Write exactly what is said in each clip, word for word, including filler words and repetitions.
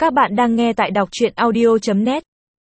Các bạn đang nghe tại đọc truyện audio chấm net.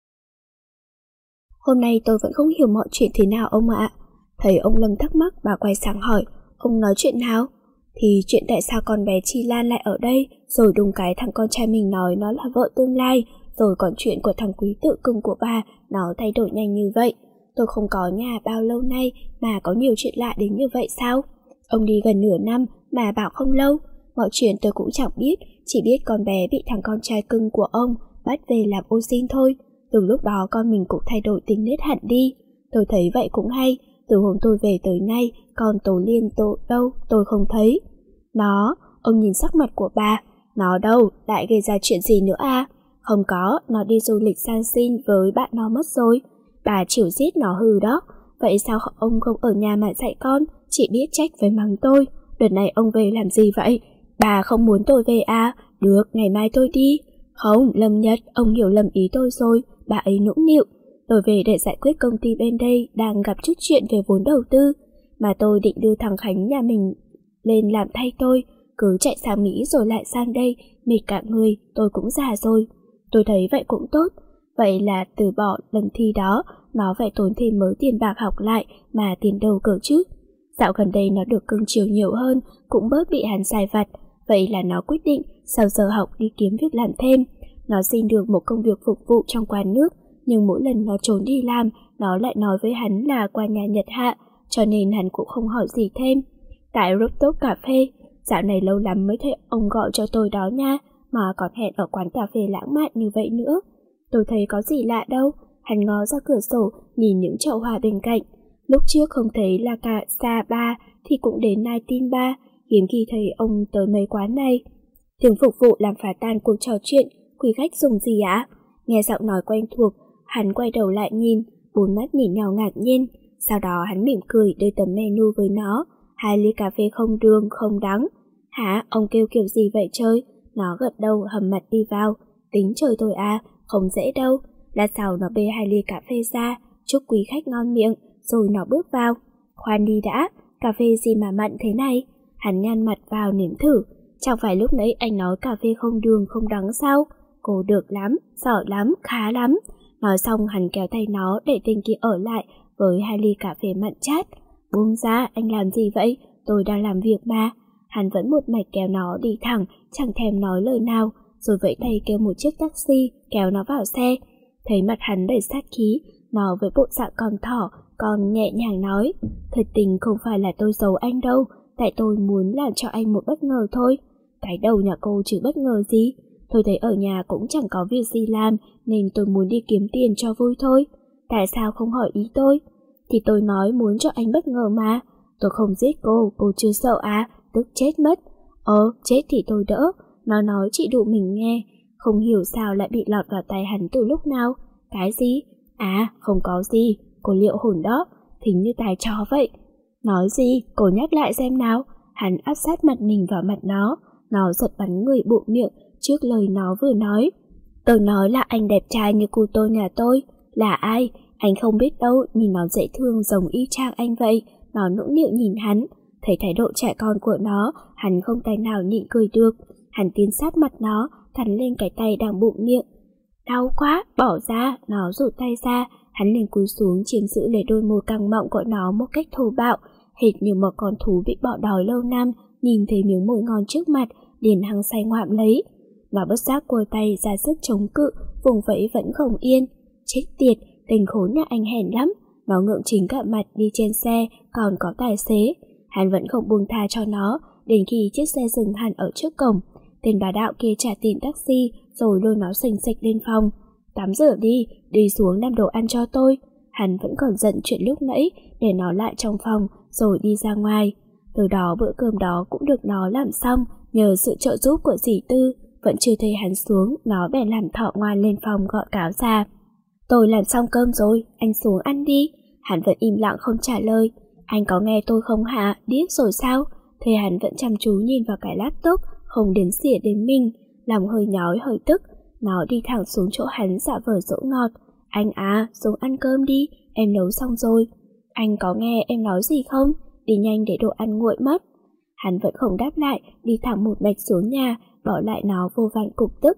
Hôm nay tôi vẫn không hiểu mọi chuyện thế nào ông ạ. Thấy ông Lâm thắc mắc, bà quay sang hỏi, ông nói chuyện nào? Thì chuyện tại sao con bé Chi Lan lại ở đây, rồi đùng cái thằng con trai mình nói nó là vợ tương lai, rồi còn chuyện của thằng quý tự cưng của bà, nó thay đổi nhanh như vậy. Tôi không có nhà bao lâu nay mà có nhiều chuyện lạ đến như vậy sao? Ông đi gần nửa năm mà bảo không lâu. Mọi chuyện tôi cũng chẳng biết, chỉ biết con bé bị thằng con trai cưng của ông bắt về làm ô sin thôi. Từ lúc đó con mình cũng thay đổi tính nết hẳn đi. Tôi thấy vậy cũng hay, từ hôm tôi về tới nay, con Tố Liên Tố đâu tôi không thấy. Nó, ông nhìn sắc mặt của bà, nó đâu, lại gây ra chuyện gì nữa à? Không có, nó đi du lịch sang xin với bạn nó mất rồi. Bà chịu giết nó hừ đó. Vậy sao ông không ở nhà mà dạy con, chỉ biết trách với mắng tôi? Đợt này ông về làm gì vậy? Bà không muốn tôi về à? Được, ngày mai tôi đi. Không, Lâm Nhật, ông hiểu lầm ý tôi rồi, bà ấy nũng nịu. Tôi về để giải quyết công ty bên đây đang gặp chút chuyện về vốn đầu tư, mà tôi định đưa thằng Khánh nhà mình lên làm thay tôi, cứ chạy sang Mỹ rồi lại sang đây, mệt cả người, tôi cũng già rồi. Tôi thấy vậy cũng tốt, vậy là từ bỏ lần thi đó, nó phải tốn thêm mớ tiền bạc học lại mà tiền đâu cỡ chứ. Dạo gần đây nó được cưng chiều nhiều hơn, cũng bớt bị hắn sai vặt, vậy là nó quyết định sau giờ học đi kiếm việc làm thêm. Nó xin được một công việc phục vụ trong quán nước, nhưng mỗi lần nó trốn đi làm, nó lại nói với hắn là qua nhà Nhật Hạ, cho nên hắn cũng không hỏi gì thêm. Tại rooftop cà phê, dạo này lâu lắm mới thấy ông gọi cho tôi đó nha, mà còn hẹn ở quán cà phê lãng mạn như vậy nữa. Tôi thấy có gì lạ đâu, hắn ngó ra cửa sổ nhìn những chậu hoa bên cạnh. Lúc trước không thấy là cả Sa Ba thì cũng đến Nineteen Bar, hiếm khi thấy ông tới mấy quán này. Tiếng phục vụ làm phá tan cuộc trò chuyện. Quý khách dùng gì ạ? Nghe giọng nói quen thuộc, hắn quay đầu lại nhìn, bốn mắt nhìn nhau ngạc nhiên. Sau đó hắn mỉm cười đưa tấm menu với nó, hai ly cà phê không đường, không đắng. Hả, ông kêu kiểu gì vậy chơi? Nó gật đầu hầm mặt đi vào. Tính trời tôi à, không dễ đâu. Lát sau nó bê hai ly cà phê ra, chúc quý khách ngon miệng, rồi nó bước vào. Khoan đi đã, cà phê gì mà mặn thế này? Hắn nhăn mặt vào nếm thử. Chẳng phải lúc nãy anh nói cà phê không đường không đắng sao? Cô được lắm, giỏi lắm, khá lắm. Nói xong hắn kéo tay nó để tên kia ở lại với hai ly cà phê mặn chát. Buông ra, anh làm gì vậy? Tôi đang làm việc mà. Hắn vẫn một mạch kéo nó đi thẳng, chẳng thèm nói lời nào, rồi vẫy tay kêu một chiếc taxi kéo nó vào xe. Thấy mặt hắn đầy sát khí, nó với bộ dạng con thỏ còn nhẹ nhàng nói, thật tình không phải là tôi giấu anh đâu, tại tôi muốn làm cho anh một bất ngờ thôi. Cái đầu nhà cô chứ bất ngờ gì? Tôi thấy ở nhà cũng chẳng có việc gì làm nên tôi muốn đi kiếm tiền cho vui thôi. Tại sao không hỏi ý tôi? Thì tôi nói muốn cho anh bất ngờ mà. Tôi không giết cô, cô chưa sợ à? Tức chết mất. Ờ, chết thì tôi đỡ. Nó nói chị đụ mình nghe. Không hiểu sao lại bị lọt vào tay hắn từ lúc nào. Cái gì? À, không có gì. Cô liệu hồn đó. Thính như tài chó vậy. Nói gì? Cô nhắc lại xem nào. Hắn áp sát mặt mình vào mặt nó. Nó giật bắn người bụng miệng trước lời nó vừa nói. Tôi nói là anh đẹp trai như cu tôi nhà tôi. Là ai? Anh không biết đâu, nhìn nó dễ thương giống y chang anh vậy. Nó nũng nịu nhìn hắn. Thấy thái độ trẻ con của nó, hắn không tài nào nhịn cười được. Hắn tiến sát mặt nó, cắn lên cái tay đang bụng miệng. Đau quá, bỏ ra. Nó rụt tay ra. Hắn liền cúi xuống chiếm giữ lấy đôi môi căng mọng của nó một cách thô bạo, hệt như một con thú bị bỏ đói lâu năm, nhìn thấy miếng mồi ngon trước mặt, liền hăng say ngoạm lấy. Nó bất giác cua tay ra sức chống cự, vùng vẫy vẫn không yên. Chết tiệt, tên khốn nhà anh hèn lắm. Nó ngượng chính cả mặt đi trên xe, còn có tài xế. Hắn vẫn không buông tha cho nó, đến khi chiếc xe dừng hẳn ở trước cổng. Tên bà đạo kia trả tiền taxi, rồi lôi nó xềnh xệch lên phòng. Tắm rửa đi, đi xuống làm đồ ăn cho tôi. Hắn vẫn còn giận chuyện lúc nãy, để nó lại trong phòng, rồi đi ra ngoài. Từ đó bữa cơm đó cũng được nó làm xong, nhờ sự trợ giúp của dì Tư. Vẫn chưa thấy hắn xuống, nó bèn làm thọ ngoan lên phòng gọi cáo ra. Tôi làm xong cơm rồi, anh xuống ăn đi. Hắn vẫn im lặng không trả lời. Anh có nghe tôi không hả? Điếc rồi sao? Thế hắn vẫn chăm chú nhìn vào cái laptop, không đến xỉa đến mình. Lòng hơi nhói hơi tức. Nó đi thẳng xuống chỗ hắn giả vờ dỗ ngọt. Anh à, xuống ăn cơm đi, em nấu xong rồi. Anh có nghe em nói gì không? Đi nhanh để đồ ăn nguội mất. Hắn vẫn không đáp lại, đi thẳng một mạch xuống nhà, bỏ lại nó vô vàn cục tức.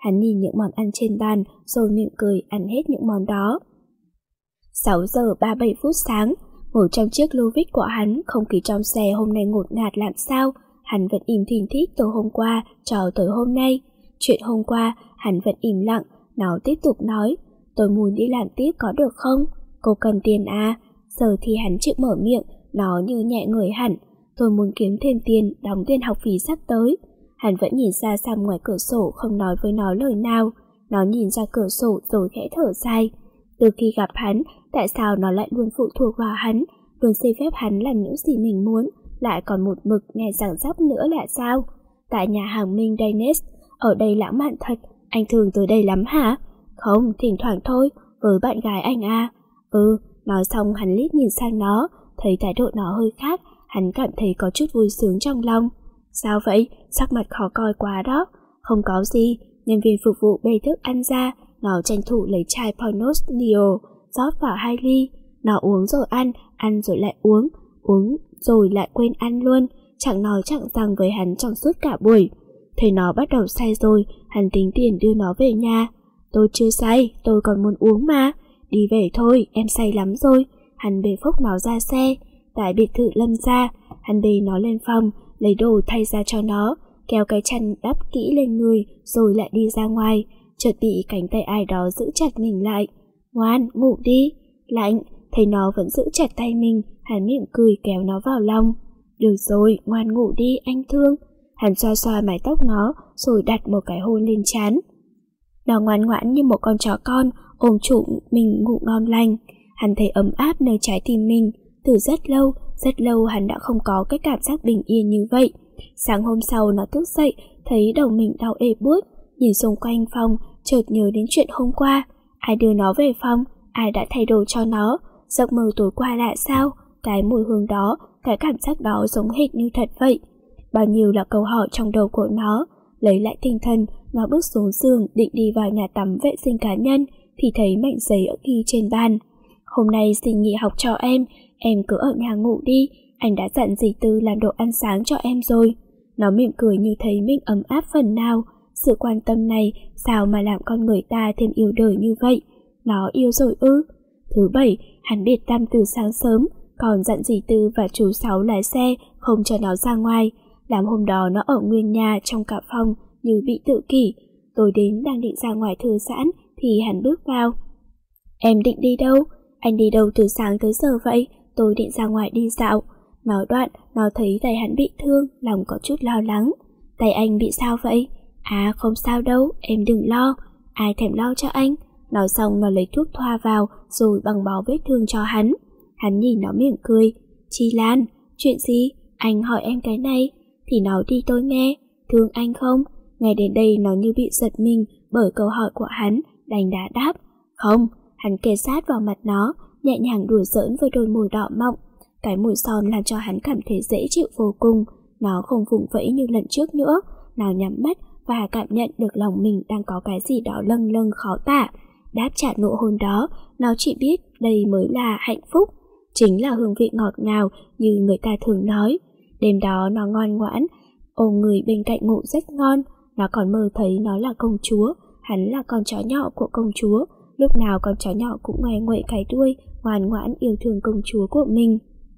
Hắn nhìn những món ăn trên bàn rồi mỉm cười ăn hết những món đó. sáu giờ ba mươi bảy phút sáng, ngồi trong chiếc Lovic của hắn, không khí trong xe hôm nay ngột ngạt làm sao. Hắn vẫn im thình thít từ hôm qua cho tới hôm nay. Chuyện hôm qua, hắn vẫn im lặng. Nó tiếp tục nói, tôi muốn đi làm tiếp có được không? Cô cần tiền à? Giờ thì hắn chịu mở miệng, nó như nhẹ người hẳn. Tôi muốn kiếm thêm tiền, đóng tiền học phí sắp tới. Hắn vẫn nhìn ra xăm ngoài cửa sổ, không nói với nó lời nào. Nó nhìn ra cửa sổ rồi khẽ thở dài. Từ khi gặp hắn, tại sao nó lại luôn phụ thuộc vào hắn, luôn xin phép hắn làm những gì mình muốn, lại còn một mực nghe giảng dấp nữa là sao? Tại nhà hàng Minh Danish, ở đây lãng mạn thật, anh thường tới đây lắm hả? Không, thỉnh thoảng thôi, với bạn gái anh à. Ừ, nói xong hắn liếc nhìn sang nó, thấy thái độ nó hơi khác, hắn cảm thấy có chút vui sướng trong lòng. Sao vậy? Sắc mặt khó coi quá đó. Không có gì, nhân viên phục vụ bê thức ăn ra, nó tranh thủ lấy chai Pornos Neo, rót vào hai ly. Nó uống rồi ăn, ăn rồi lại uống, uống rồi lại quên ăn luôn, chẳng nói chẳng rằng với hắn trong suốt cả buổi. Thấy nó bắt đầu say rồi, hắn tính tiền đưa nó về nhà. Tôi chưa say, tôi còn muốn uống mà. Đi về thôi, em say lắm rồi. Hắn bê phốc nó ra xe. Tại biệt thự Lâm gia, hắn bê nó lên phòng, lấy đồ thay ra cho nó, kéo cái chăn đắp kỹ lên người rồi lại đi ra ngoài. Chợt bị cánh tay ai đó giữ chặt mình lại. Ngoan, ngủ đi. Lạnh. Thấy nó vẫn giữ chặt tay mình, hắn mỉm cười kéo nó vào lòng. Được rồi, ngoan ngủ đi anh thương. Hắn xoa xoa mái tóc nó rồi đặt một cái hôn lên trán. Nó ngoan ngoãn như một con chó con, ôm trụ mình ngủ ngon lành. Hắn thấy ấm áp nơi trái tim mình. Từ rất lâu, rất lâu hắn đã không có cái cảm giác bình yên như vậy. Sáng hôm sau nó thức dậy, thấy đầu mình đau ê buốt, nhìn xung quanh phòng, chợt nhớ đến chuyện hôm qua. Ai đưa nó về phòng? Ai đã thay đồ cho nó? Giấc mơ tối qua lạ sao? Cái mùi hương đó, cái cảm giác đó giống hệt như thật vậy. Bao nhiêu là câu hỏi trong đầu của nó. Lấy lại tinh thần, nó bước xuống giường định đi vào nhà tắm vệ sinh cá nhân thì thấy mảnh giấy ở ghi trên bàn. Hôm nay xin nghỉ học cho em, em cứ ở nhà ngủ đi, anh đã dặn dì Tư làm đồ ăn sáng cho em rồi. Nó mỉm cười như thấy mình ấm áp phần nào. Sự quan tâm này sao mà làm con người ta thêm yêu đời như vậy? Nó yêu rồi ư? Thứ bảy, hắn biệt tâm từ sáng sớm, còn dặn dì Tư và chú Sáu lái xe không cho nó ra ngoài. Làm hôm đó nó ở nguyên nhà trong cả phòng như bị tự kỷ. Tối đến đang định ra ngoài thư giãn thì hắn bước vào. Em định đi đâu? Anh đi đâu từ sáng tới giờ vậy? Tôi định ra ngoài đi dạo. Nói đoạn, nó thấy tay hắn bị thương, lòng có chút lo lắng. Tay anh bị sao vậy? À không sao đâu, em đừng lo. Ai thèm lo cho anh? Nói xong nó lấy thuốc thoa vào rồi băng bó vết thương cho hắn. Hắn nhìn nó mỉm cười. Chi Lan, chuyện gì? Anh hỏi em cái này. Thì nói đi tôi nghe. Thương anh không? Ngay đến đây nó như bị giật mình bởi câu hỏi của hắn, đành đã đáp. Không. Hắn kề sát vào mặt nó, nhẹ nhàng đùa giỡn với đôi môi đỏ mọng. Cái mùi son làm cho hắn cảm thấy dễ chịu vô cùng. Nó không vùng vẫy như lần trước nữa. Nó nhắm mắt và cảm nhận được lòng mình đang có cái gì đó lâng lâng khó tả. Đáp trả nụ hôn đó, nó chỉ biết đây mới là hạnh phúc, chính là hương vị ngọt ngào như người ta thường nói. Đêm đó nó ngoan ngoãn, ôm người bên cạnh ngủ rất ngon. Nó còn mơ thấy nó là công chúa, hắn là con chó nhỏ của công chúa. Lúc nào con chó nhỏ cũng ngoe nguậy cái đuôi, ngoan ngoãn yêu thương công chúa của mình.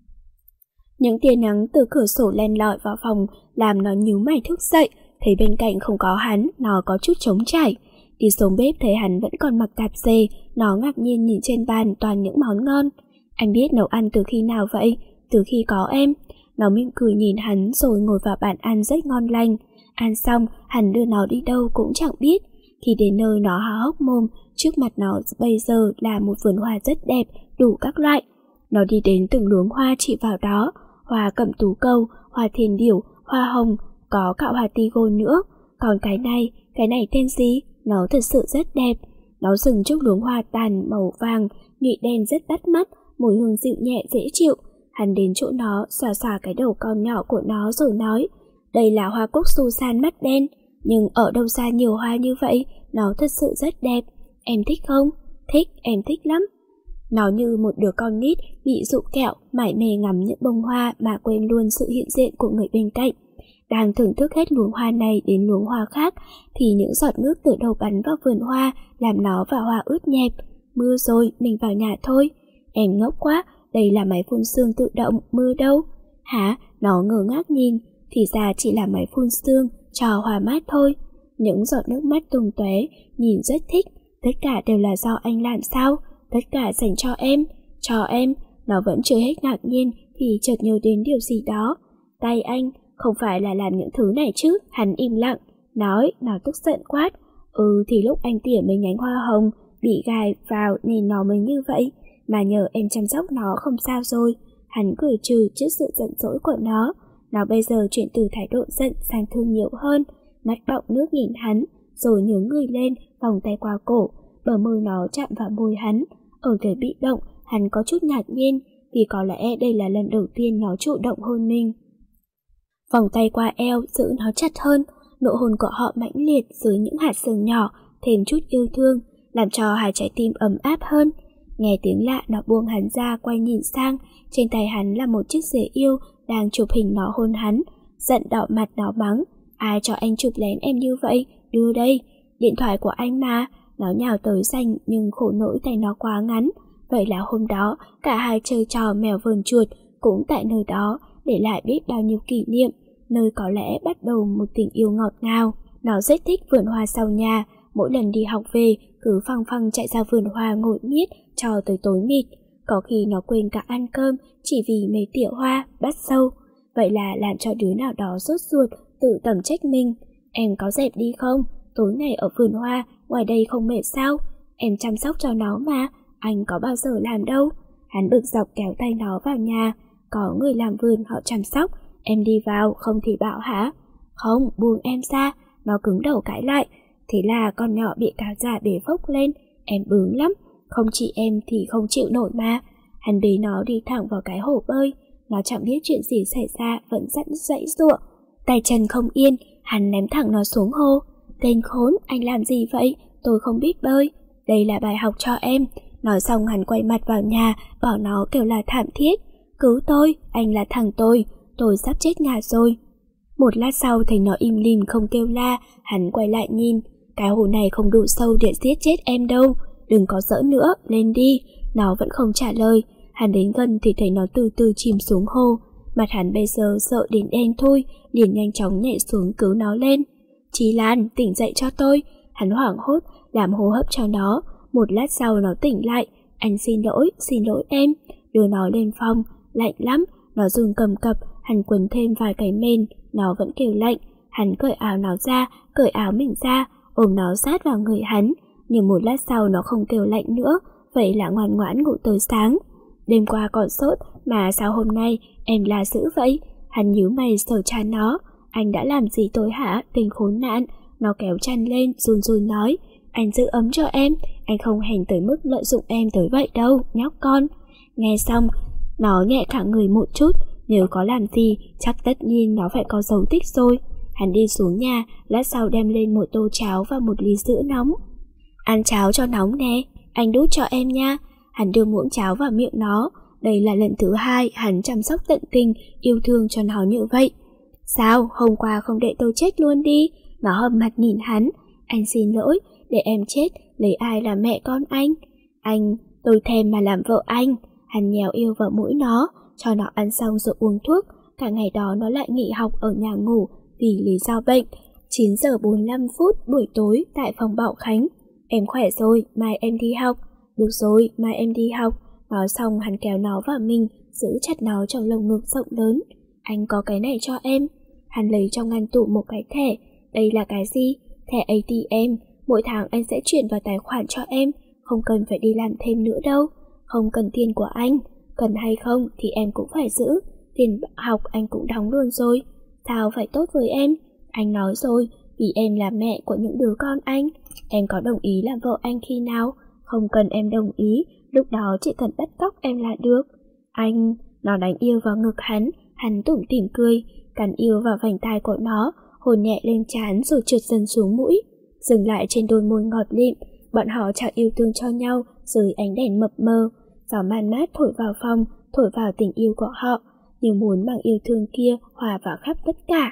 Những tia nắng từ cửa sổ len lỏi vào phòng làm nó nhíu mày thức dậy. Thấy bên cạnh không có hắn, nó có chút trống trải. Đi xuống bếp thấy hắn vẫn còn mặc tạp dề, nó ngạc nhiên nhìn trên bàn toàn những món ngon. Anh biết nấu ăn từ khi nào vậy? Từ khi có em. Nó mỉm cười nhìn hắn rồi ngồi vào bàn ăn rất ngon lành. Ăn xong, hắn đưa nó đi đâu cũng chẳng biết. Khi đến nơi nó há hốc mồm, trước mặt nó bây giờ là một vườn hoa rất đẹp, đủ các loại. Nó đi đến từng luống hoa chỉ vào đó, hoa cẩm tú cầu, hoa thiên điểu, hoa hồng, có cả hoa tigon nữa. Còn cái này, cái này tên gì? Nó thật sự rất đẹp. Nó dừng trước luống hoa tàn màu vàng, nhụy đen rất bắt mắt, mùi hương dịu nhẹ dễ chịu. Hắn đến chỗ nó, xòa xòa cái đầu con nhỏ của nó rồi nói, đây là hoa cúc Susan mắt đen, nhưng ở đâu ra nhiều hoa như vậy, nó thật sự rất đẹp. Em thích không? Thích, em thích lắm. Nó như một đứa con nít bị dụ kẹo, mải mê ngắm những bông hoa mà quên luôn sự hiện diện của người bên cạnh. đang thưởng thức hết luống hoa này đến luống hoa khác, thì những giọt nước từ đầu bắn vào vườn hoa làm nó và hoa ướt nhẹp. Mưa rồi, mình vào nhà thôi. Em ngốc quá, đây là máy phun sương tự động, mưa đâu? Hả? Nó ngơ ngác nhìn, thì ra chỉ là máy phun sương cho hoa mát thôi. Những giọt nước mắt tung tóe, nhìn rất thích. Tất cả đều là do anh làm sao? Tất cả dành cho em, cho em. Nó vẫn chưa hết ngạc nhiên thì chợt nhớ đến điều gì đó. Tay anh, không phải là làm những thứ này chứ? Hắn im lặng, nói, nó tức giận quát. Ừ thì lúc anh tỉa mấy nhánh hoa hồng bị gài vào nên nó mới như vậy, mà nhờ em chăm sóc nó không sao rồi. Hắn cười trừ trước sự giận dỗi của nó. Nó bây giờ chuyển từ thái độ giận sang thương nhiều hơn. Mắt bọng nước nhìn hắn, rồi nhướng người lên, vòng tay qua cổ, bờ môi nó chạm vào môi hắn. Ở thế bị động, hắn có chút ngạc nhiên, vì có lẽ đây là lần đầu tiên nó chủ động hôn mình. Vòng tay qua eo, giữ nó chặt hơn. Nụ hôn của họ mãnh liệt dưới những hạt sương nhỏ, thêm chút yêu thương, làm cho hai trái tim ấm áp hơn. Nghe tiếng lạ, nó buông hắn ra, quay nhìn sang. Trên tay hắn là một chiếc rể yêu đang chụp hình nó hôn hắn. Giận đỏ mặt, nó mắng. Ai cho anh chụp lén em như vậy? Đưa đây. Điện thoại của anh mà. Nó nhào tới giành, nhưng khổ nỗi tay nó quá ngắn. Vậy là hôm đó cả hai chơi trò mèo vờn chuột cũng tại nơi đó, để lại biết bao nhiêu kỷ niệm, nơi có lẽ bắt đầu một tình yêu ngọt ngào. Nó rất thích vườn hoa sau nhà. Mỗi lần đi học về cứ phăng phăng chạy ra vườn hoa ngồi miết cho tới tối mịt. Có khi nó quên cả ăn cơm chỉ vì mấy tỉa hoa bắt sâu. Vậy là làm cho đứa nào đó sốt ruột, tự tẩm trách mình. Em có dẹp đi không? Tối ngày ở vườn hoa, ngoài đây không mệt sao? Em chăm sóc cho nó mà, anh có bao giờ làm đâu. Hắn bực dọc kéo tay nó vào nhà. Có người làm vườn họ chăm sóc, em đi vào không thì bảo hả? Không, buông em ra. Nó cứng đầu cãi lại. Thế là con nhỏ bị cáo già bế phốc lên. Em bướng lắm, không chỉ em thì không chịu nổi mà. Hắn bế nó đi thẳng vào cái hồ bơi. Nó chẳng biết chuyện gì xảy ra, vẫn dặn dãy giụa. Tay chân không yên, hắn ném thẳng nó xuống hồ. Tên khốn, anh làm gì vậy? Tôi không biết bơi. Đây là bài học cho em. Nói xong hắn quay mặt vào nhà, bỏ nó kêu là thảm thiết. Cứu tôi, anh là thằng tôi, tôi sắp chết ngạt rồi. Một lát sau thấy nó im lìm không kêu la, hắn quay lại nhìn. Cái hồ này không đủ sâu để giết chết em đâu. Đừng có giỡn nữa, lên đi. Nó vẫn không trả lời. Hắn đến gần thì thấy nó từ từ chìm xuống hồ. Mặt hắn bây giờ sợ đến đen thui, liền nhanh chóng nhảy xuống cứu nó lên. Chí Lan, tỉnh dậy cho tôi. Hắn hoảng hốt, làm hô hấp cho nó. Một lát sau nó tỉnh lại. Anh xin lỗi, xin lỗi em. Đưa nó lên phòng, lạnh lắm. Nó run cầm cập, hắn quấn thêm vài cái mền. Nó vẫn kêu lạnh. Hắn cởi áo nó ra, cởi áo mình ra, ôm nó sát vào người hắn. Nhưng một lát sau nó không kêu lạnh nữa. Vậy là ngoan ngoãn ngủ tới sáng. Đêm qua còn sốt, mà sao hôm nay em là dữ vậy? Hắn nhíu mày sờ trán nó. Anh đã làm gì tôi hả, tình khốn nạn? Nó kéo chăn lên, run run nói. Anh giữ ấm cho em, anh không hèn tới mức lợi dụng em tới vậy đâu, nhóc con. Nghe xong, nó nhẹ cả người một chút. Nếu có làm gì, chắc tất nhiên nó phải có dấu tích rồi. Hắn đi xuống nhà, lát sau đem lên một tô cháo và một ly sữa nóng. Ăn cháo cho nóng nè, anh đút cho em nha. Hắn đưa muỗng cháo vào miệng nó. Đây là lần thứ hai hắn chăm sóc tận tình, yêu thương cho nó như vậy. Sao, hôm qua không để tôi chết luôn đi? Nó hầm mặt nhìn hắn. Anh xin lỗi, để em chết, lấy ai làm mẹ con anh? Anh, tôi thèm mà làm vợ anh. Hắn nhéo yêu vào mũi nó, cho nó ăn xong rồi uống thuốc. Cả ngày đó nó lại nghỉ học ở nhà ngủ vì lý do bệnh. chín giờ bốn mươi lăm phút buổi tối tại phòng Bảo Khánh. Em khỏe rồi, mai em đi học. Được rồi, mai em đi học. Nói xong hắn kéo nó vào mình, giữ chặt nó trong lồng ngực rộng lớn. Anh có cái này cho em. Hắn lấy trong ngăn tủ một cái thẻ. Đây là cái gì? Thẻ a tê em. Mỗi tháng anh sẽ chuyển vào tài khoản cho em. Không cần phải đi làm thêm nữa đâu. Không cần tiền của anh. Cần hay không thì em cũng phải giữ. Tiền học anh cũng đóng luôn rồi. Sao phải tốt với em? Anh nói rồi, vì em là mẹ của những đứa con anh. Em có đồng ý làm vợ anh khi nào? Không cần em đồng ý, lúc đó chỉ cần bắt cóc em là được. Anh, nó đánh yêu vào ngực hắn. Hắn tủm tỉm cười, cắn yêu vào vành tai của nó, hôn nhẹ lên trán rồi trượt dần xuống mũi, dừng lại trên đôi môi ngọt lịm. Bọn họ chào yêu thương cho nhau dưới ánh đèn mập mờ. Gió man mát thổi vào phòng, thổi vào tình yêu của họ, như muốn mang yêu thương kia hòa vào khắp tất cả.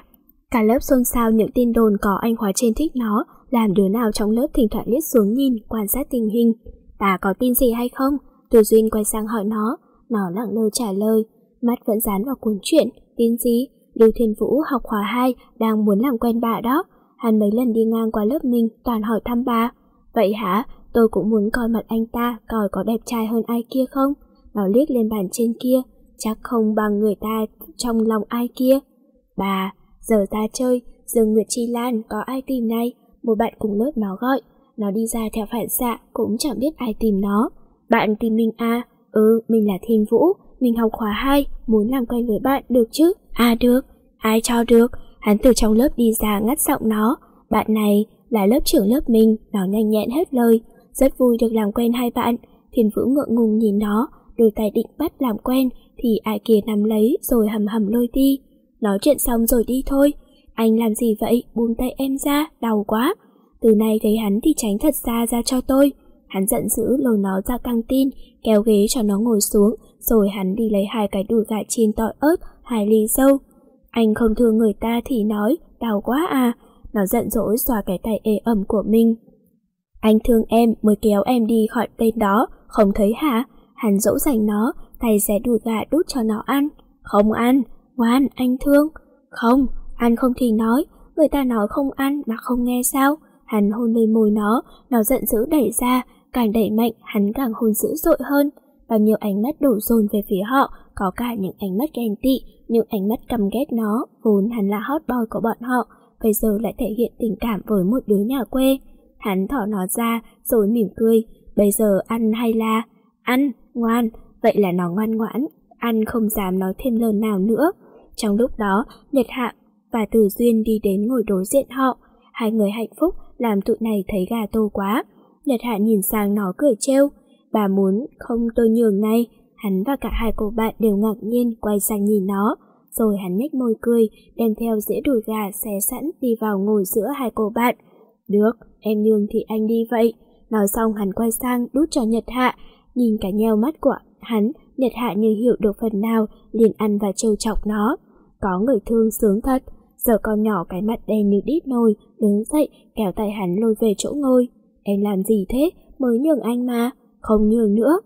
Cả lớp xôn xao những tin đồn có anh khóa trên thích nó, làm đứa nào trong lớp thỉnh thoảng liếc xuống nhìn, quan sát tình hình. Bà có tin gì hay không? Từ Duyên quay sang hỏi nó, nó lặng lơ trả lời, mắt vẫn dán vào cuốn truyện. Tin gì? Lưu Thiên Vũ học khóa hai, đang muốn làm quen bà đó. Hắn mấy lần đi ngang qua lớp mình, toàn hỏi thăm bà. Vậy hả? Tôi cũng muốn coi mặt anh ta, coi có đẹp trai hơn ai kia không? Nó liếc lên bàn trên kia, chắc không bằng người ta trong lòng ai kia. Bà, giờ ra chơi, Dương Nguyệt Chi Lan, có ai tìm này? Một bạn cùng lớp nó gọi. Nó đi ra theo phản xạ, cũng chẳng biết ai tìm nó. Bạn tìm mình à? Ừ, mình là Thiên Vũ, mình học khóa hai, muốn làm quen với bạn được chứ? À được, ai cho được? Hắn từ trong lớp đi ra ngắt giọng nó. Bạn này là lớp trưởng lớp mình, nó nhanh nhẹn hết lời. Rất vui được làm quen hai bạn. Thiên Vũ ngượng ngùng nhìn nó, đôi tay định bắt làm quen, thì ai kia nắm lấy rồi hầm hầm lôi đi. Nói chuyện xong rồi đi thôi. Anh làm gì vậy? Buông tay em ra, đau quá. Từ nay thấy hắn thì tránh thật xa ra cho tôi. Hắn giận dữ lôi nó ra căng tin, kéo ghế cho nó ngồi xuống, rồi hắn đi lấy hai cái đùi gà chiên tỏi ớt, hai ly dâu. Anh không thương người ta thì nói, đau quá à. Nó giận dỗi xòa cái tay ê ẩm của mình. Anh thương em mới kéo em đi khỏi tên đó, không thấy hả? Hắn dỗ dành nó, tay xé đùi gà đút cho nó ăn. Không ăn, ngoan, anh thương. Không, ăn không thì nói, người ta nói không ăn mà không nghe sao? Hắn hôn lên môi nó, nó giận dữ đẩy ra, càng đẩy mạnh hắn càng hôn dữ dội hơn. Bao nhiêu ánh mắt đổ dồn về phía họ, có cả những ánh mắt ghen tị, những ánh mắt căm ghét nó, vốn hắn là hot boy của bọn họ, bây giờ lại thể hiện tình cảm với một đứa nhà quê. Hắn thỏ nó ra, rồi mỉm cười, bây giờ ăn hay là... Ăn, ngoan, vậy là nó ngoan ngoãn, ăn không dám nói thêm lời nào nữa. Trong lúc đó, Nhật Hạ và Từ Duyên đi đến ngồi đối diện họ, hai người hạnh phúc làm tụi này thấy gà tô quá. Nhật Hạ nhìn sang nó cười trêu, bà muốn không tôi nhường này. Hắn và cả hai cô bạn đều ngạc nhiên quay sang nhìn nó, rồi hắn nhếch môi cười, đem theo dĩa đùi gà xé sẵn đi vào ngồi giữa hai cô bạn. Được, em nhường thì anh đi vậy. Nói xong hắn quay sang đút cho Nhật Hạ, nhìn cả nheo mắt của hắn, Nhật Hạ như hiểu được phần nào, liền ăn và trêu chọc nó. Có người thương sướng thật. Giờ con nhỏ cái mặt đen như đít nồi, đứng dậy kéo tay hắn lôi về chỗ ngồi. Em làm gì thế? Mới nhường anh mà. Không nhường nữa.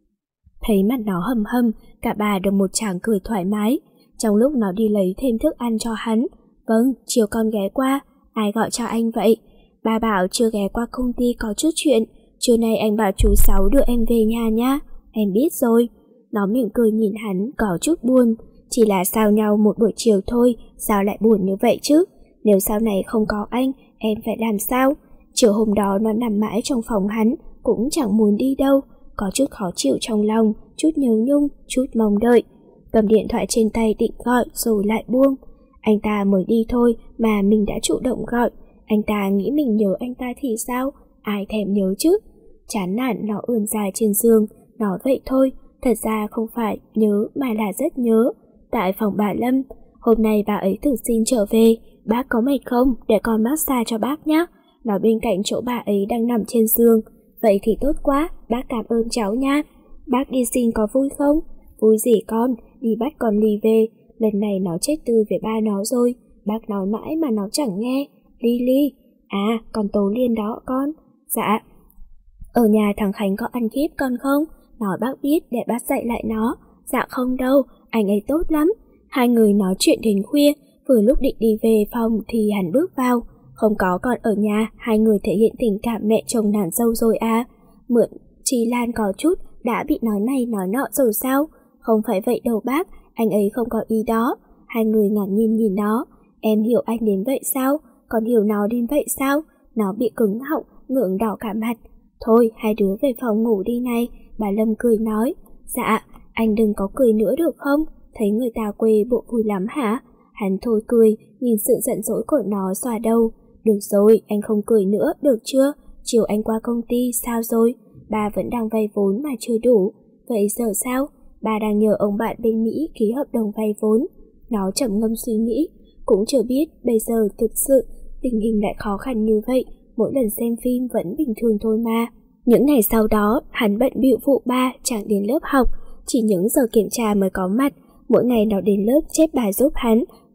Thấy mặt nó hầm hầm, cả bà được một tràng cười thoải mái. Trong lúc nó đi lấy thêm thức ăn cho hắn. Vâng, chiều con ghé qua. Ai gọi cho anh vậy? Bà bảo chưa ghé qua công ty có chút chuyện. Trưa nay anh bảo chú Sáu đưa em về nhà nhá. Em biết rồi. Nó mỉm cười nhìn hắn có chút buồn. Chỉ là sao nhau một buổi chiều thôi, sao lại buồn như vậy chứ? Nếu sau này không có anh, em phải làm sao? Chiều hôm đó nó nằm mãi trong phòng hắn, cũng chẳng muốn đi đâu. Có chút khó chịu trong lòng, chút nhớ nhung, chút mong đợi. Cầm điện thoại trên tay định gọi rồi lại buông. Anh ta mới đi thôi mà mình đã chủ động gọi. Anh ta nghĩ mình nhớ anh ta thì sao? Ai thèm nhớ chứ? Chán nản nó ươn dài trên giường, nói vậy thôi. Thật ra không phải nhớ mà là rất nhớ. Tại phòng bà Lâm, hôm nay bà ấy thử xin trở về. Bác có mệt không? Để con massage cho bác nhé. Nó bên cạnh chỗ bà ấy đang nằm trên giường. Vậy thì tốt quá, bác cảm ơn cháu nha. Bác đi xin có vui không? Vui gì con, đi bắt con Ly về. Lần này nó chết tư về ba nó rồi. Bác nói mãi mà nó chẳng nghe. Ly Ly, à còn Tố Liên đó con. Dạ. Ở nhà thằng Khánh có ăn khiếp con không? Nói bác biết để bác dạy lại nó. Dạ không đâu, anh ấy tốt lắm. Hai người nói chuyện đến khuya. Vừa lúc định đi về phòng thì hắn bước vào. Không có con ở nhà, hai người thể hiện tình cảm mẹ chồng nàng dâu rồi à. Mượn Chi Lan có chút, đã bị nói này nói nọ rồi sao? Không phải vậy đâu bác, anh ấy không có ý đó. Hai người ngạc nhiên nhìn nó. Em hiểu anh đến vậy sao? Còn hiểu nó đến vậy sao? Nó bị cứng họng, ngượng đỏ cả mặt. Thôi, hai đứa về phòng ngủ đi này. Bà Lâm cười nói. Dạ, anh đừng có cười nữa được không? Thấy người ta quê bộ vui lắm hả? Hắn thôi cười, nhìn sự giận dỗi của nó xòa đầu. Được rồi, anh không cười nữa, được chưa? Chiều anh qua công ty, sao rồi? Bà vẫn đang vay vốn mà chưa đủ. Vậy giờ sao? Bà đang nhờ ông bạn bên Mỹ ký hợp đồng vay vốn. Nó trầm ngâm suy nghĩ, cũng chưa biết bây giờ thực sự tình hình lại khó khăn như vậy. Mỗi lần xem phim vẫn bình thường thôi mà. Những ngày sau đó, hắn bận bịu vụ ba, chẳng đến lớp học. Chỉ những giờ kiểm tra mới có mặt. Mỗi ngày nó đến lớp chép bài giúp hắn,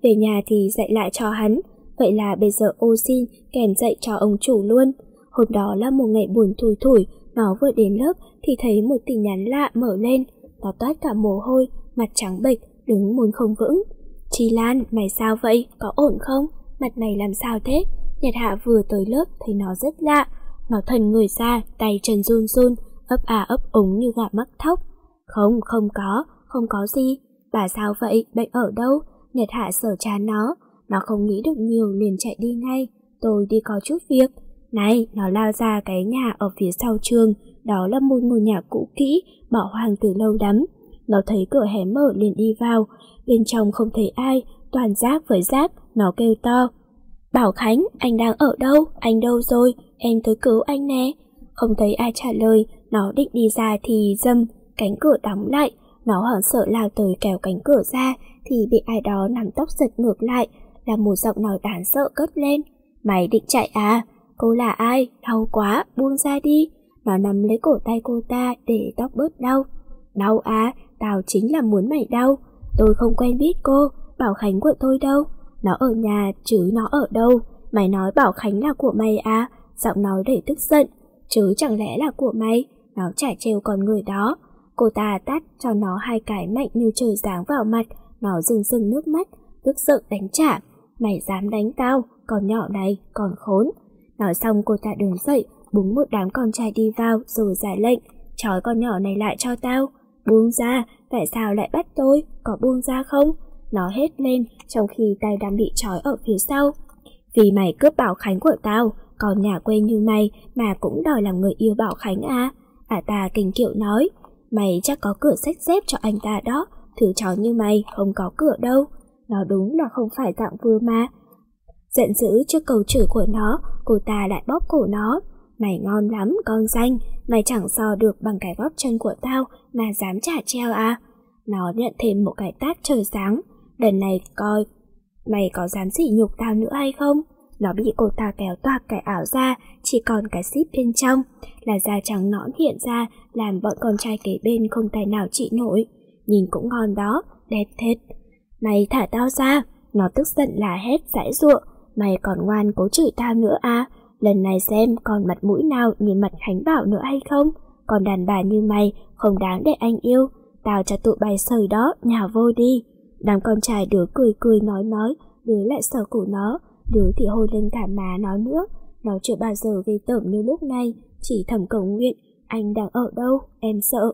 về nhà thì dạy lại cho hắn. Vậy là bây giờ ô xin kèm dạy cho ông chủ luôn. Hôm đó là một ngày buồn thui thủi, nó vừa đến lớp thì thấy một tin nhắn lạ mở lên. Nó toát cả mồ hôi, mặt trắng bệch, đứng muốn không vững. Chi Lan, mày sao vậy? Có ổn không? Mặt mày làm sao thế? Nhật Hạ vừa tới lớp thấy nó rất lạ. Nó thần người ra, tay chân run run, ấp à ấp úng như gà mắc thóc. Không, không có, không có gì. Bà sao vậy? Bệnh ở đâu? Nhật Hạ sờ chán nó. Nó không nghĩ được nhiều liền chạy đi ngay. Tôi đi có chút việc. Này, nó lao ra cái nhà ở phía sau trường. Đó là một ngôi nhà cũ kỹ, bỏ hoang từ lâu lắm. Nó thấy cửa hé mở liền đi vào. Bên trong không thấy ai, toàn rác với rác. Nó kêu to: Bảo Khánh, anh đang ở đâu? Anh đâu rồi? Em tới cứu anh nè. Không thấy ai trả lời. Nó định đi ra thì dâm, cánh cửa đóng lại. Nó hoảng sợ lao tới kéo cánh cửa ra thì bị ai đó nắm tóc giật ngược lại, là một giọng nói đáng sợ cất lên: Mày định chạy à? Cô là ai? Đau quá, buông ra đi. Nó nắm lấy cổ tay cô ta để tóc bớt đau. Đau à? Tao chính là muốn mày đau. Tôi không quen biết cô. Bảo Khánh của tôi đâu? Nó ở nhà chứ nó ở đâu? Mày nói Bảo Khánh là của mày à? Giọng nói đầy tức giận. Chứ chẳng lẽ là của mày? Nó chả trêu con người đó. Cô ta tát cho nó hai cái mạnh như trời giáng vào mặt. Nó rưng rưng nước mắt, tức giận đánh trả. Mày dám đánh tao, con nhỏ này, còn khốn. Nói xong cô ta đứng dậy, búng một đám con trai đi vào rồi ra lệnh: Trói con nhỏ này lại cho tao. Buông ra, tại sao lại bắt tôi? Có buông ra không? Nó hét lên trong khi tay đang bị trói ở phía sau. Vì mày cướp Bảo Khánh của tao, còn nhà quê như mày mà cũng đòi làm người yêu Bảo Khánh à? À ta kinh kiệu nói: Mày chắc có cửa xách dép cho anh ta đó, thứ chó như mày không có cửa đâu. Nó đúng là không phải dạng vừa mà. Giận dữ trước câu chửi của nó, cô ta lại bóp cổ nó: Mày ngon lắm con danh, mày chẳng so được bằng cái gót chân của tao mà dám trả treo à? Nó nhận thêm một cái tát trời sáng. Lần này coi mày có dám sỉ nhục tao nữa hay không? Nó bị cô ta kéo toạc cái áo ra, chỉ còn cái zip bên trong, là da trắng nõn hiện ra, làm bọn con trai kế bên không tài nào trị nổi. Nhìn cũng ngon đó, đẹp thật. Mày thả tao ra. Nó tức giận là hét giãy giụa: Mày còn ngoan cố chửi tao nữa à? Lần này xem còn mặt mũi nào như mặt Khánh Bảo nữa hay không? Còn đàn bà như mày không đáng để anh yêu. Tao cho tụi bay sời đó, nhào vô đi. Đám con trai đứa cười cười nói nói, đứa lại sờ cổ nó, đứa thì hôn lên cả má nó nữa. Nó chưa bao giờ ghê tởm như lúc này, chỉ thầm cầu nguyện: Anh đang ở đâu? Em sợ.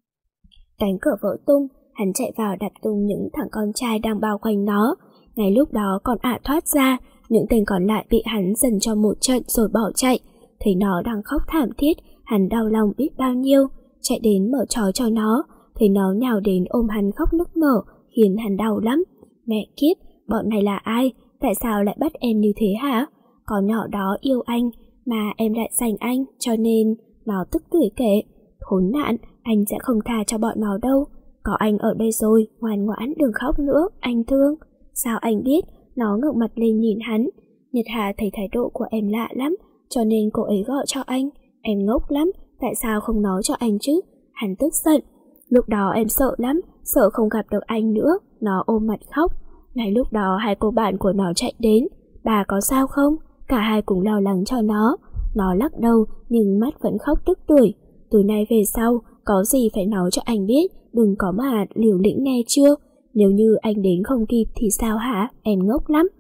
Cánh cửa vỡ tung, hắn chạy vào đập tung những thằng con trai đang bao quanh nó. Ngay lúc đó còn ả thoát ra, những tên còn lại bị hắn dần cho một trận rồi bỏ chạy. Thấy nó đang khóc thảm thiết, hắn đau lòng biết bao nhiêu, chạy đến mở trói cho nó. Thấy nó nhào đến ôm hắn khóc nức nở, khiến hắn đau lắm. Mẹ kiếp, bọn này là ai? Tại sao lại bắt em như thế hả? Con nhỏ đó yêu anh, mà em lại giành anh, cho nên... Nó tức tưởi kể: Khốn nạn, anh sẽ không tha cho bọn nó đâu. Có anh ở đây rồi, ngoan ngoãn đừng khóc nữa, anh thương. Sao anh biết? Nó ngẩng mặt lên nhìn hắn. Nhật Hà thấy thái độ của em lạ lắm, cho nên cô ấy gọi cho anh. Em ngốc lắm, tại sao không nói cho anh chứ? Hắn tức giận. Lúc đó em sợ lắm, sợ không gặp được anh nữa. Nó ôm mặt khóc. Ngay lúc đó hai cô bạn của nó chạy đến. Bà có sao không? Cả hai cùng lo lắng cho nó. Nó lắc đầu nhưng mắt vẫn khóc tức tưởi. Từ nay về sau, có gì phải nói cho anh biết, đừng có mà liều lĩnh nghe chưa? Nếu như anh đến không kịp thì sao hả? Em ngốc lắm.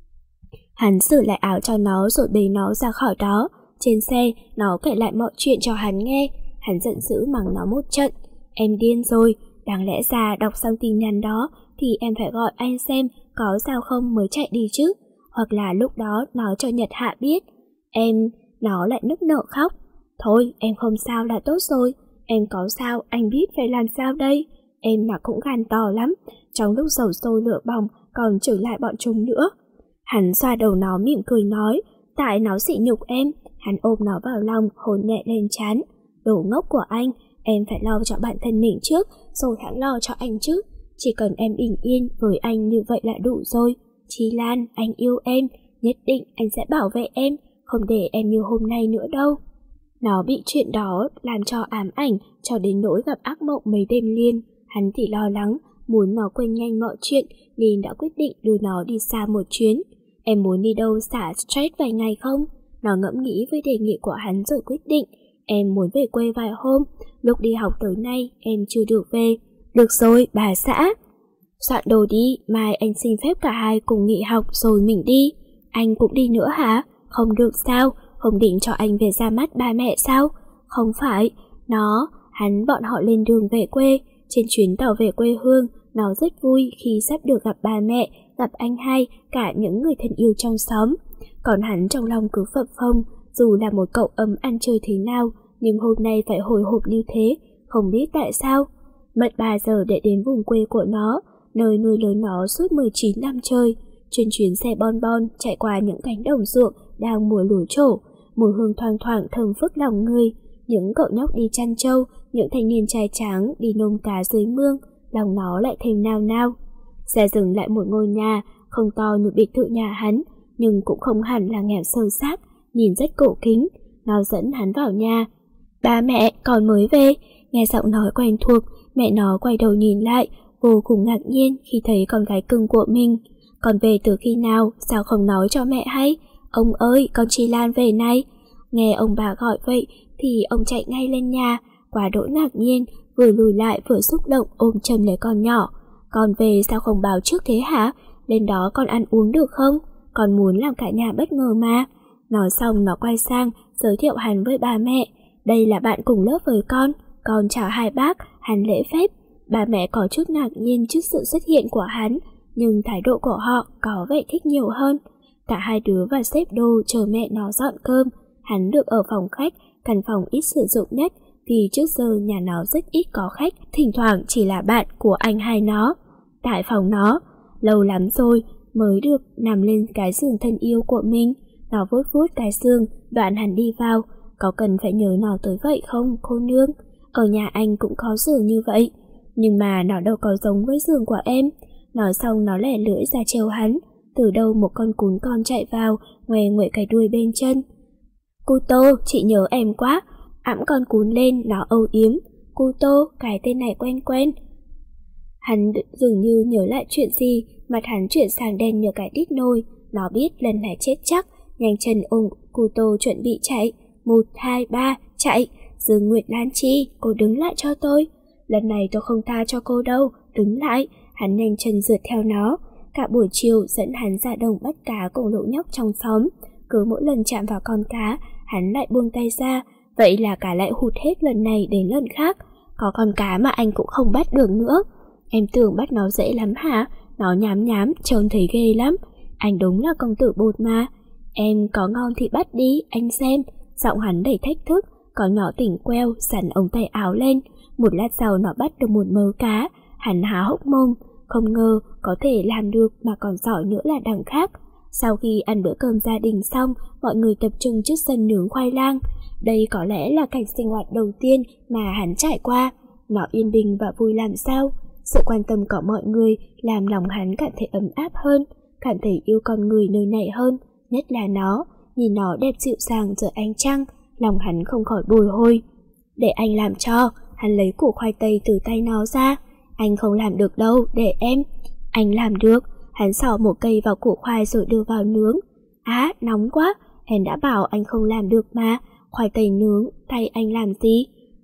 Hắn sửa lại áo cho nó rồi bế nó ra khỏi đó. Trên xe, nó kể lại mọi chuyện cho hắn nghe. Hắn giận dữ mắng nó một trận. Em điên rồi, đáng lẽ ra đọc xong tin nhắn đó thì em phải gọi anh xem có sao không mới chạy đi chứ. Hoặc là lúc đó nói cho Nhật Hạ biết. Em... Nó lại nức nở khóc. Thôi, em không sao là tốt rồi. Em có sao, anh biết phải làm sao đây? Em mà cũng gan to lắm. Trong lúc dầu sôi lửa bỏng còn trở lại bọn chúng nữa. Hắn xoa đầu nó mỉm cười nói: Tại nó sỉ nhục em. Hắn ôm nó vào lòng, hôn nhẹ lên trán. Đồ ngốc của anh, em phải lo cho bản thân mình trước, rồi hãng lo cho anh chứ. Chỉ cần em bình yên với anh như vậy là đủ rồi. Chi Lan, anh yêu em. Nhất định anh sẽ bảo vệ em, không để em như hôm nay nữa đâu. Nó bị chuyện đó làm cho ám ảnh, cho đến nỗi gặp ác mộng mấy đêm liên. Hắn thì lo lắng, muốn nó quên nhanh mọi chuyện nên đã quyết định đưa nó đi xa một chuyến. Em muốn đi đâu xả stress vài ngày không? Nó ngẫm nghĩ với đề nghị của hắn rồi quyết định. Em muốn về quê vài hôm, lúc đi học tới nay em chưa được về. Được rồi, bà xã. Soạn đồ đi, mai anh xin phép cả hai cùng nghỉ học rồi mình đi. Anh cũng đi nữa hả? Không được sao, không định cho anh về ra mắt ba mẹ sao? Không phải, nó, hắn bọn họ lên đường về quê. Trên chuyến tàu về quê hương, nó rất vui khi sắp được gặp ba mẹ, gặp anh hai, cả những người thân yêu trong xóm. Còn hắn trong lòng cứ phập phồng, dù là một cậu ấm ăn chơi thế nào, nhưng hôm nay phải hồi hộp như thế, không biết tại sao. Mất ba giờ để đến vùng quê của nó, nơi nuôi lớn nó suốt mười chín năm trời. Trên chuyến xe bon bon chạy qua những cánh đồng ruộng đang mùa lúa trổ, mùi hương thoang thoảng thơm phức lòng người. Những cậu nhóc đi chăn trâu, những thanh niên trai tráng đi nôm cá dưới mương, lòng nó lại thêm nao nao. Xe dừng lại một ngôi nhà, không to như biệt thự nhà hắn, nhưng cũng không hẳn là nghèo sơ xác, nhìn rất cổ kính. Nó dẫn hắn vào nhà. Ba mẹ, con mới về. Nghe giọng nói quen thuộc, mẹ nó quay đầu nhìn lại, vô cùng ngạc nhiên khi thấy con gái cưng của mình. Con về từ khi nào, sao không nói cho mẹ hay? Ông ơi, con Chi Lan về này. Nghe ông bà gọi vậy thì ông chạy ngay lên nhà, quá đỗi ngạc nhiên, vừa lùi lại vừa xúc động ôm chầm lấy con nhỏ. Con về sao không báo trước thế hả? Lên đó con ăn uống được không? Con muốn làm cả nhà bất ngờ mà. Nói xong nó quay sang giới thiệu hắn với ba mẹ. Đây là bạn cùng lớp với con. Con chào hai bác, hắn lễ phép. Ba mẹ có chút ngạc nhiên trước sự xuất hiện của hắn, nhưng thái độ của họ có vẻ thích nhiều hơn. Cả hai đứa và xếp đồ chờ mẹ nó dọn cơm. Hắn được ở phòng khách, căn phòng ít sử dụng nhất vì trước giờ nhà nó rất ít có khách, thỉnh thoảng chỉ là bạn của anh hai nó. Tại phòng nó, lâu lắm rồi mới được nằm lên cái giường thân yêu của mình. Nó vuốt vuốt cái giường, đoạn hắn đi vào. Có cần phải nhớ nó tới vậy không, cô nương? Ở nhà anh cũng có giường như vậy, nhưng mà nó đâu có giống với giường của em. Nói xong nó lẻ lưỡi ra trêu hắn. Từ đâu một con cún con chạy vào, ngoe nguậy cái đuôi bên chân. Cô Tô, chị nhớ em quá. Ẵm con cún lên, nó âu yếm. Cô Tô, cái tên này quen quen. Hắn dường như nhớ lại chuyện gì, mặt hắn chuyển sang đen như cái đít nồi. Nó biết lần này chết chắc, nhanh chân ôm cô Tô chuẩn bị chạy. Một, hai, ba, chạy. Dương Nguyệt Lan Chi, cô đứng lại cho tôi. Lần này tôi không tha cho cô đâu, đứng lại. Hắn nhanh chân rượt theo nó. Cả buổi chiều dẫn hắn ra đồng bắt cá cùng lũ nhóc trong xóm. Cứ mỗi lần chạm vào con cá, hắn lại buông tay ra. Vậy là cá lại hụt hết lần này đến lần khác. Có con cá mà anh cũng không bắt được nữa. Em tưởng bắt nó dễ lắm hả? Nó nhám nhám, trông thấy ghê lắm. Anh đúng là công tử bột mà. Em có ngon thì bắt đi, anh xem. Giọng hắn đầy thách thức. Con nhỏ tỉnh queo, sắn ống tay áo lên. Một lát sau nó bắt được một mớ cá. Hắn há hốc mồm, không ngờ có thể làm được mà còn giỏi nữa là đằng khác. Sau khi ăn bữa cơm gia đình xong, mọi người tập trung trước sân nướng khoai lang. Đây có lẽ là cảnh sinh hoạt đầu tiên mà hắn trải qua. Nó yên bình và vui làm sao. Sự quan tâm của mọi người làm lòng hắn cảm thấy ấm áp hơn, cảm thấy yêu con người nơi này hơn. Nhất là nó, nhìn nó đẹp dịu dàng giữa ánh trăng, lòng hắn không khỏi bồi hồi. Để anh làm cho. Hắn lấy củ khoai tây từ tay nó ra. Anh không làm được đâu, để em. Anh làm được. Hắn xỏ một cây vào củ khoai rồi đưa vào nướng. Á, nóng quá. Em đã bảo anh không làm được mà. Khoai tây nướng, tay anh làm gì?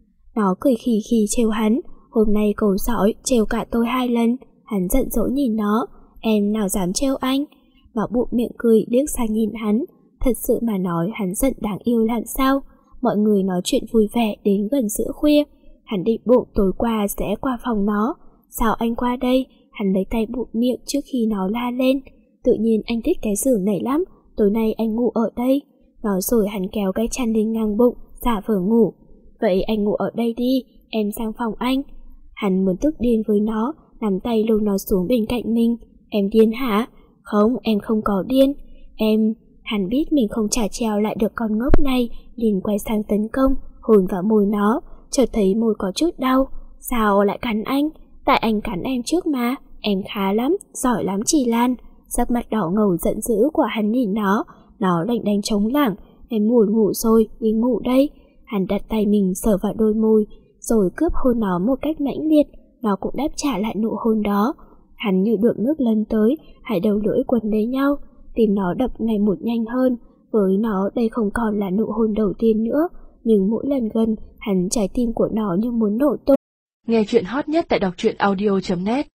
Nó cười khì khì trêu hắn. Hôm nay cậu giỏi, trêu cả tôi hai lần. Hắn giận dỗi nhìn nó. Em nào dám trêu anh? Nó bụm miệng cười liếc sang nhìn hắn. Thật sự mà nói hắn giận đáng yêu làm sao. Mọi người nói chuyện vui vẻ đến gần giữa khuya. Hắn định bụng tối qua sẽ qua phòng nó. Sao anh qua đây? Hắn lấy tay bụm miệng trước khi nó la lên. Tự nhiên anh thích cái giường này lắm. Tối nay anh ngủ ở đây. Nói rồi hắn kéo cái chăn lên ngang bụng, giả vờ ngủ. Vậy anh ngủ ở đây đi, em sang phòng anh. Hắn muốn tức điên với nó, nắm tay lôi nó xuống bên cạnh mình. Em điên hả? Không, em không có điên. Em... Hắn biết mình không trả treo lại được con ngốc này, liền quay sang tấn công, hôn vào môi nó. Chợt thấy môi có chút đau. Sao lại cắn anh? Tại anh cắn em trước mà. Em khá lắm, giỏi lắm chị Lan. Sắc mặt đỏ ngầu giận dữ của hắn nhìn nó. Nó lạnh đánh trống lảng. Em buồn ngủ rồi, đi ngủ đây. Hắn đặt tay mình sờ vào đôi môi, rồi cướp hôn nó một cách mãnh liệt. nó cũng đáp trả lại nụ hôn đó. Hắn như được nước lân tới, hai đầu lưỡi quấn lấy nhau, tim nó đập ngày một nhanh hơn. Với nó đây không còn là nụ hôn đầu tiên nữa, nhưng mỗi lần gần, hắn trái tim của nó như muốn nổ tung. Nghe chuyện hot nhất tại đọc truyện audio chấm net.